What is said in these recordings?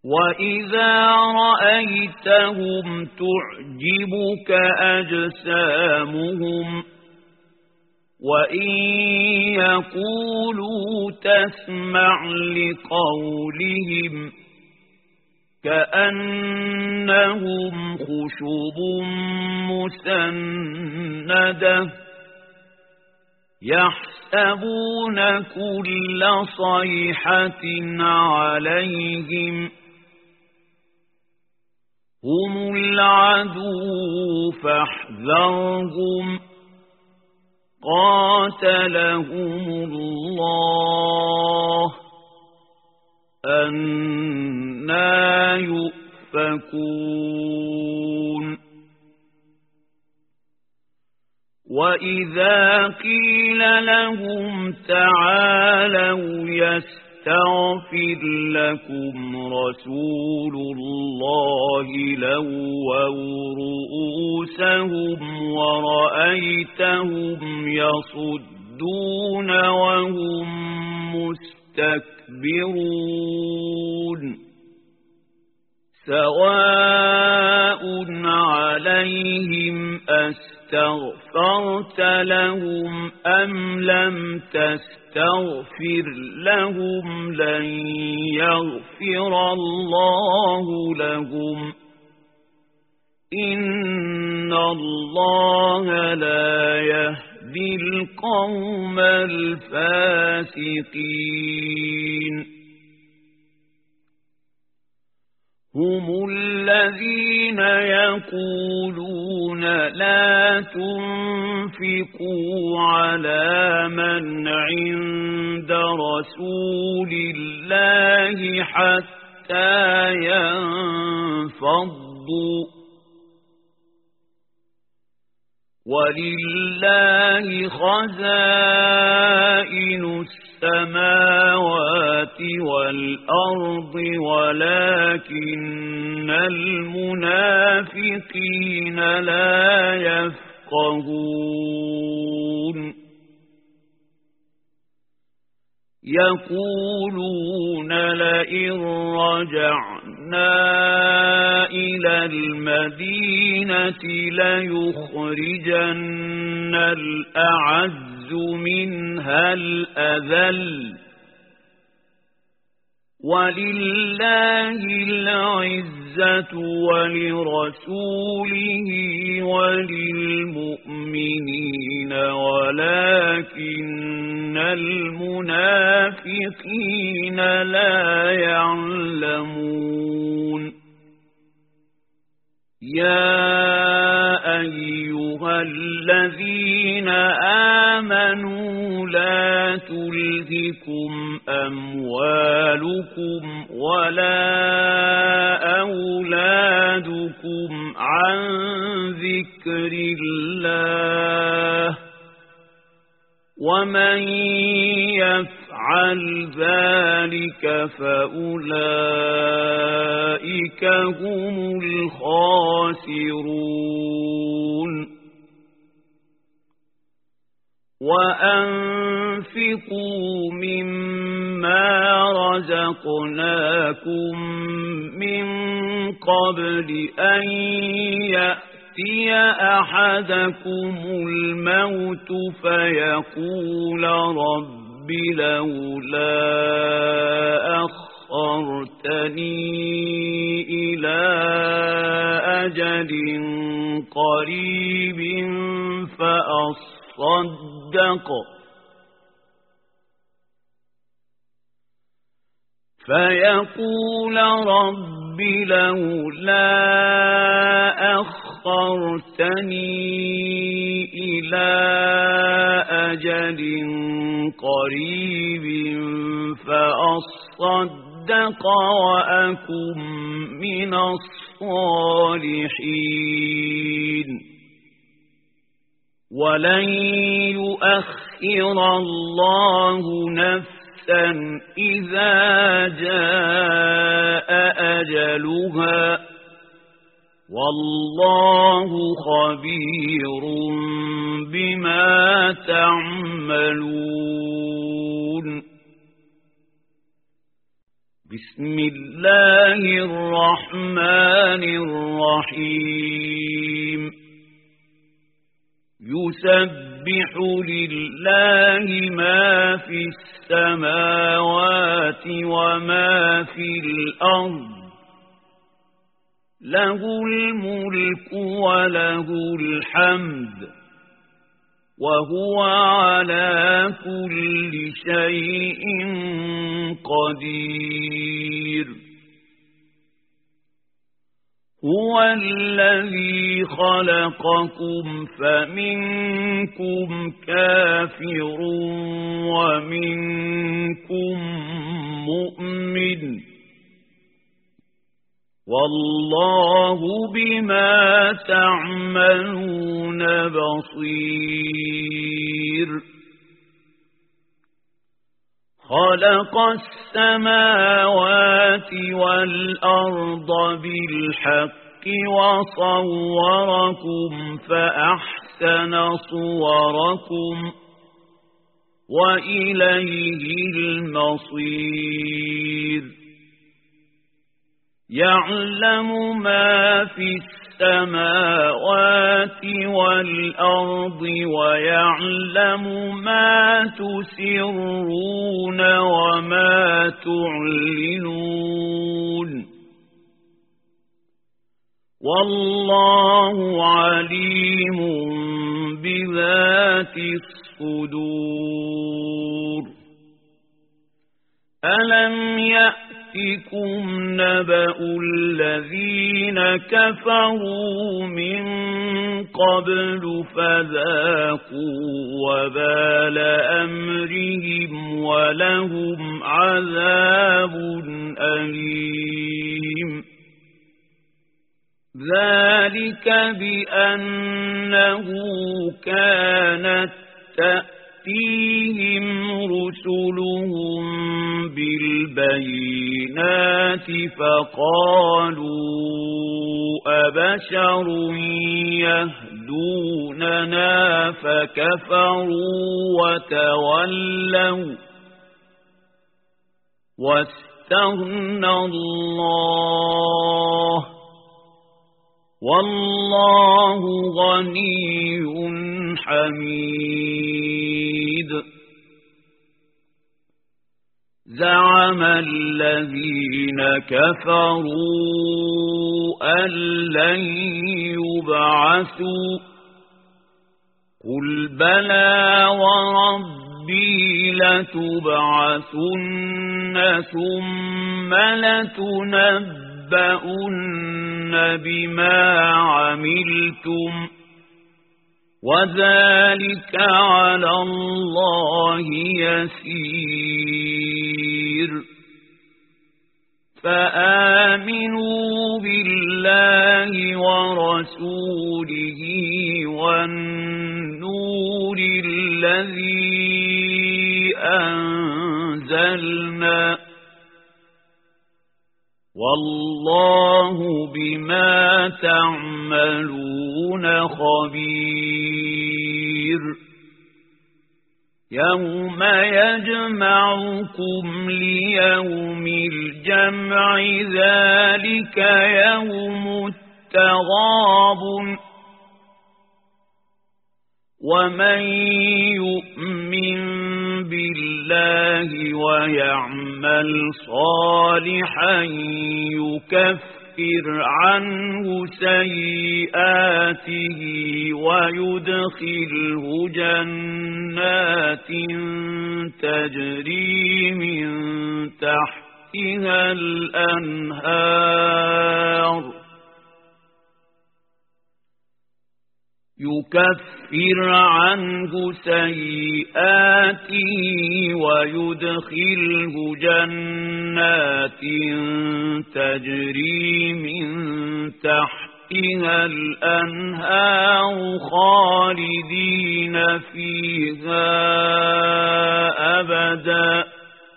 وَإِذَا رَأَيْتَهُمْ تُعْجِبُكَ أَجْسَامُهُمْ وَإِنْ يَقُولُوا تَسْمَعْ لِقَوْلِهِمْ كَأَنَّهُمْ خُشُبٌ مُّسَنَّدَةٌ يَحْسَبُونَ كُلَّ صَيْحَةٍ عَلَيْهِمْ هُمُ الْعَدُوُّ فَاحْذَرْهُمْ قَاتَلَهُمُ اللَّهُ أَنَّى يُؤْفَكُونَ وَإِذَا قِيلَ لَهُمْ تَعَالَوْا يَسْتَغْفِرْ لَكُمْ رَسُولُ اللَّهِ لَوَّوْا رُءُوسَهُمْ وَرَأَيْتَهُمْ يَصُدُّونَ وَهُمْ مُسْتَكْبِرُونَ سَوَاءٌ عَلَيْهِمْ أَسْتَغْفَرْتَ لَهُمْ أَمْ لَمْ تَسْتَغْفِرْ لَهُمْ لَنْ يَغْفِرَ اللَّهُ لَهُمْ إِنَّ اللَّهَ لَا يَهْدِي الْقَوْمَ الْفَاسِقِينَ هُمُ الَّذِينَ يَقُولُونَ لَا تُنْفِقُوا عَلَى مَنْ عِندَ رَسُولِ اللَّهِ حَتَّى يَنفَضُّوا وَلِلَّهِ خَزَائِنُ السَّمَاوَاتِ وَالْأَرْضِ وَلَكِنَّ الْمُنَافِقِينَ لَا يَفْقَهُونَ يَقُولُونَ لَئِن رَّجَعْنَا إِلَى الْمَدِينَةِ لَيُخْرِجَنَّ الْأَعَزُّ مِنْهَا الْأَذَلَّ وَلِلَّهِ الْعِزَّةُ وَلِرَسُولِهِ وَلِلْمُؤْمِنِينَ وَلَكِنَّ الْمُنَافِقِينَ لَا يَعْلَمُونَ يَا أَيُّهَا الَّذِينَ آمَنُوا لَا تُلْهِكُمْ أَمْوَالُكُمْ وَلَا أَوْلَادُكُمْ عَنْ ذِكْرِ اللَّهِ وَمَنْ يَفْعَلْ ذَلِكَ فَأُولَئِكَ هُمُ الْخَاسِرُونَ وَأَنفِقُوا مِمَّا رَزَقْنَاكُمْ مِنْ قَبْلِ أَنْ يَأْتِيَ أَحَدَكُمُ الْمَوْتُ فَيَقُولَ رَبِّ لَوْلَا أَخَّرْتَنِي إِلَى أَجَلٍ قَرِيبٍ فيقول رب لولا أخرتني إلى أجل قريب فأصدق وأكن من الصالحين ولن يؤخر الله نفسا إذا جاء أجلها والله خبير بما تعملون بسم الله الرحمن الرحيم يسبح لله ما في السماوات وما في الأرض له الملك وله الحمد وهو على كل شيء قدير هو الذي خلقكم فمنكم كافر ومنكم مؤمن والله بما تعملون بصير خلق السماوات والأرض بالحق وصوركم فأحسن صوركم وإليه المصير يعلم ما في السماوات والأرض ويعلم ما تسرون وما تعلنون والله عليم بذات الصدور ألم يأتكم نبأ الذين كفروا من قبل فذاقوا وبال أمرهم ولهم عذاب أليم ذلك بأنه كانت تأتيهم رسلهم بالبينات فقالوا أبشر يهدوننا فكفروا وتولوا واستغنى الله والله غني حميد زعم الذين كفروا أن لن يبعثوا قل بلى وربي لتبعثن ثم لتنبؤن بما عملتم وذلك على الله يسير فآمنوا بالله ورسوله والنور الذي أنزلنا والله بما تعملون خبير يوم يجمعكم ليوم الجمع ذلك يوم التغابن ومن يؤمن بالله ويعمل صالحا يكفر عنه سيئاته ويدخله جنات تجري من تحتها الأنهار يكفر عنه سيئاته ويدخله جنات تجري من تحتها الأنهار خالدين فيها أبدا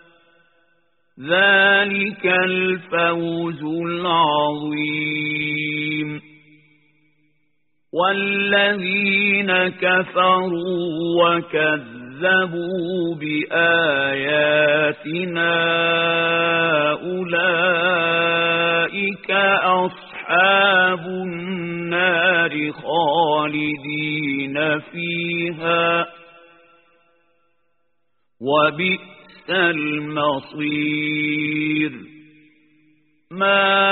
ذلك الفوز العظيم والذين كفروا وكذبوا كذبوا بآياتنا أولئك أصحاب النار خالدين فيها وبئس المصير ما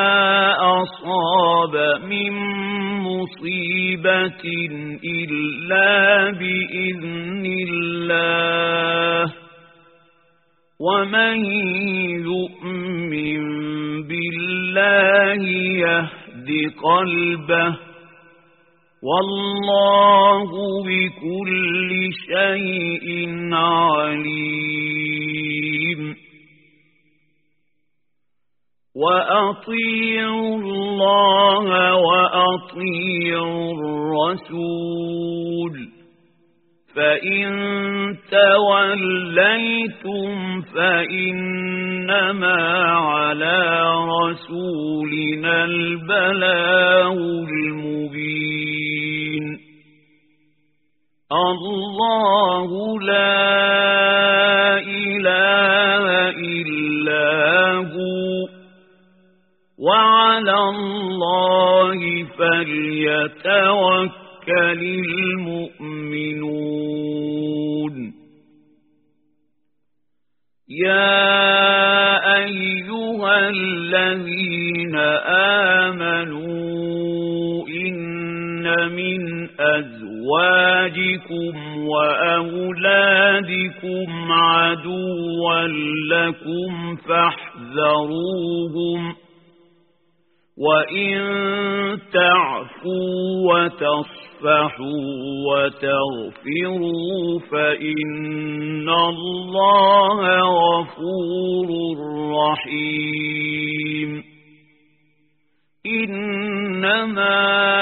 أصاب من مصيبة إلا بإذن الله ومن يؤمن بالله يهد قلبه والله بكل شيء عليم وأطيعوا الله وأطيعوا الرسول فإن توليتم فإنما على رسولنا البلاغ المبين الله لا إله إلا هو وعلى الله فليتوكل المؤمنون يا أيها الذين آمنوا إن من أزواجكم وأولادكم عدوا لكم فاحذروهم وإن تعفوا وتصفحوا وتغفروا فإن الله غفور رحيم إنما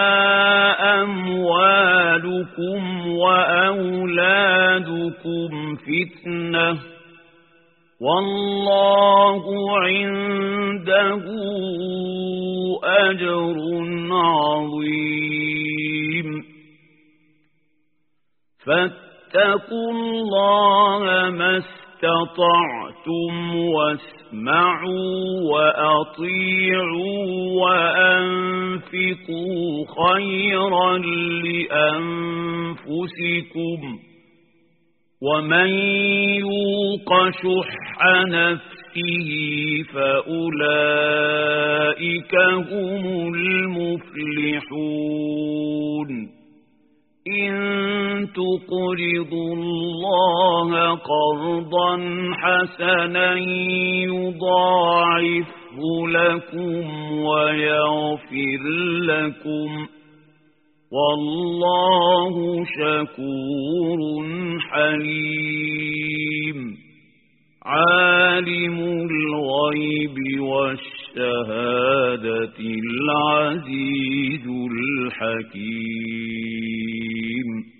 أموالكم وأولادكم فتنة والله عنده أجر عظيم فاتقوا الله ما استطعتم واسمعوا وأطيعوا وأنفقوا خيرا لأنفسكم ومن يوق شح نفسه فأولئك هم المفلحون إن تقرضوا الله قرضا حسنا يضاعفه لكم ويغفر لكم والله شكور حليم عالم الغيب والشهادة العزيز الحكيم